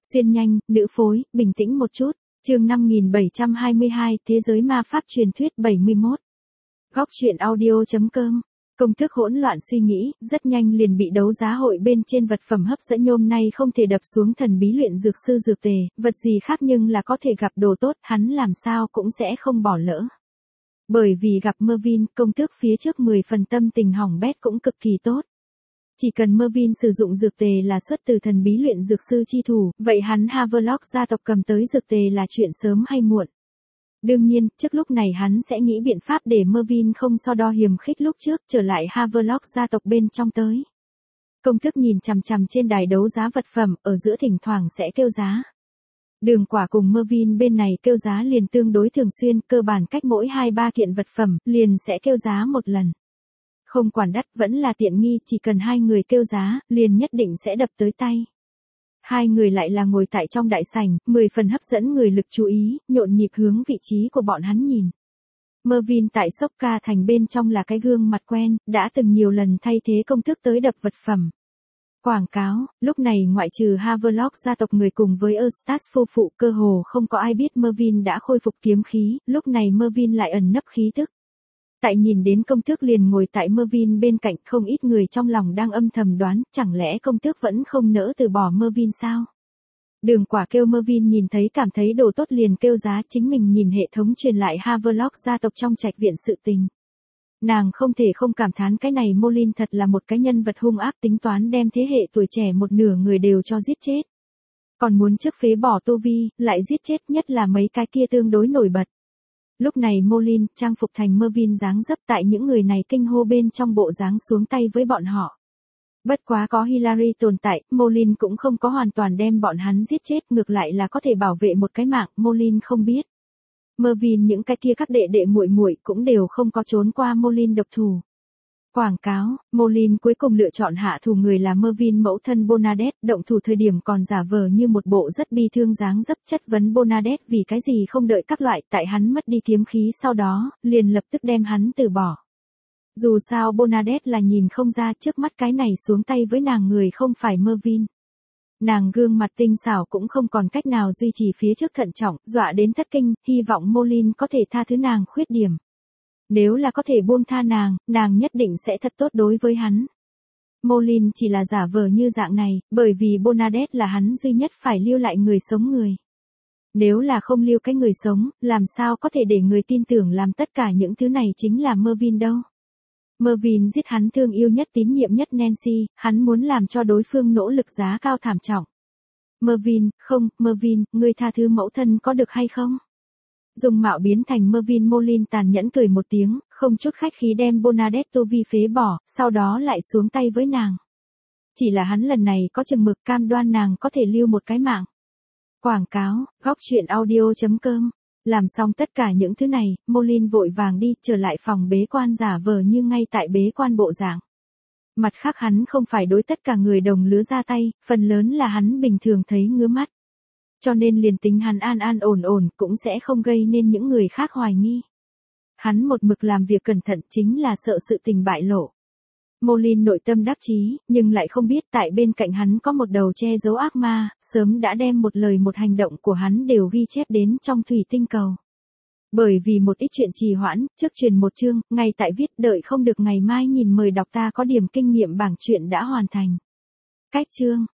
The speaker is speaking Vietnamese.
Xuyên nhanh, nữ phối, bình tĩnh một chút. Chương 5722, Thế giới ma pháp truyền thuyết 71. Góc truyện audio.com. Công thức hỗn loạn suy nghĩ, rất nhanh liền bị đấu giá hội bên trên vật phẩm hấp dẫn nhôm nay không thể đập xuống thần bí luyện dược sư dược tề, vật gì khác nhưng là có thể gặp đồ tốt, hắn làm sao cũng sẽ không bỏ lỡ. Bởi vì gặp Mervyn, công thức phía trước 10 phần tâm tình hỏng bét cũng cực kỳ tốt. Chỉ cần Mervyn sử dụng dược tề là xuất từ thần bí luyện dược sư chi thủ, vậy hắn Havelock gia tộc cầm tới dược tề là chuyện sớm hay muộn. Đương nhiên, trước lúc này hắn sẽ nghĩ biện pháp để Mervyn không so đo hiềm khích lúc trước trở lại Havelock gia tộc bên trong tới. Công thức nhìn chằm chằm trên đài đấu giá vật phẩm, ở giữa thỉnh thoảng sẽ kêu giá. Đường Quả cùng Mervyn bên này kêu giá liền tương đối thường xuyên, cơ bản cách mỗi 2-3 kiện vật phẩm, liền sẽ kêu giá một lần. Không quản đắt vẫn là tiện nghi, chỉ cần hai người kêu giá, liền nhất định sẽ đập tới tay. Hai người lại là ngồi tại trong đại sảnh, 10 phần hấp dẫn người lực chú ý, nhộn nhịp hướng vị trí của bọn hắn nhìn. Mervyn tại Sokka thành bên trong là cái gương mặt quen, đã từng nhiều lần thay thế công thức tới đập vật phẩm. Quảng cáo, lúc này ngoại trừ Havelock gia tộc người cùng với Eustace phu phụ cơ hồ không có ai biết Mervyn đã khôi phục kiếm khí, lúc này Mervyn lại ẩn nấp khí tức. Tại nhìn đến công tước liền ngồi tại Mervyn bên cạnh, không ít người trong lòng đang âm thầm đoán, chẳng lẽ công tước vẫn không nỡ từ bỏ Mervyn sao? Đường Quả kêu Mervyn nhìn thấy cảm thấy đồ tốt liền kêu giá, chính mình nhìn hệ thống truyền lại Havelock gia tộc trong trạch viện sự tình. Nàng không thể không cảm thán cái này Molin thật là một cái nhân vật hung ác, tính toán đem thế hệ tuổi trẻ một nửa người đều cho giết chết. Còn muốn trước phế bỏ tu vi, lại giết chết nhất là mấy cái kia tương đối nổi bật. Lúc này Molin, trang phục thành Mervyn dáng dấp tại những người này kinh hô bên trong bộ dáng xuống tay với bọn họ. Bất quá có Hilary tồn tại, Molin cũng không có hoàn toàn đem bọn hắn giết chết, ngược lại là có thể bảo vệ một cái mạng, Molin không biết. Mervyn những cái kia các đệ đệ muội muội cũng đều không có trốn qua Molin độc thủ. Quảng cáo, Molin cuối cùng lựa chọn hạ thủ người là Mervyn mẫu thân Bernadette, động thủ thời điểm còn giả vờ như một bộ rất bi thương dáng dấp, chất vấn Bernadette vì cái gì không đợi các loại, tại hắn mất đi kiếm khí sau đó, liền lập tức đem hắn từ bỏ. Dù sao Bernadette là nhìn không ra trước mắt cái này xuống tay với nàng người không phải Mervyn. Nàng gương mặt tinh xảo cũng không còn cách nào duy trì phía trước thận trọng, dọa đến thất kinh, hy vọng Molin có thể tha thứ nàng khuyết điểm. Nếu là có thể buông tha nàng nhất định sẽ thật tốt đối với hắn. Molin chỉ là giả vờ như dạng này, bởi vì Bernadette là hắn duy nhất phải lưu lại người sống người. Nếu là không lưu cái người sống, làm sao có thể để người tin tưởng làm tất cả những thứ này chính là Mervyn đâu. Mervyn giết hắn thương yêu nhất tín nhiệm nhất Nancy, hắn muốn làm cho đối phương nỗ lực giá cao thảm trọng. Mervyn, ngươi tha thứ mẫu thân có được hay không? Dùng mạo biến thành Mervyn, Molin tàn nhẫn cười một tiếng, không chút khách khí đem Bernadette tu vi phế bỏ, sau đó lại xuống tay với nàng. Chỉ là hắn lần này có chừng mực, cam đoan nàng có thể lưu một cái mạng. Quảng cáo, góc truyện audio.com. Làm xong tất cả những thứ này, Molin vội vàng đi, trở lại phòng bế quan giả vờ như ngay tại bế quan bộ dạng. Mặt khác hắn không phải đối tất cả người đồng lứa ra tay, phần lớn là hắn bình thường thấy ngứa mắt. Cho nên liền tính hắn an ổn cũng sẽ không gây nên những người khác hoài nghi. Hắn một mực làm việc cẩn thận chính là sợ sự tình bại lộ. Molin nội tâm đắc chí, nhưng lại không biết tại bên cạnh hắn có một đầu che giấu ác ma, sớm đã đem một lời một hành động của hắn đều ghi chép đến trong thủy tinh cầu. Bởi vì một ít chuyện trì hoãn, trước truyền một chương, ngay tại viết, đợi không được ngày mai nhìn mời đọc, ta có điểm kinh nghiệm bảng chuyện đã hoàn thành. Cách chương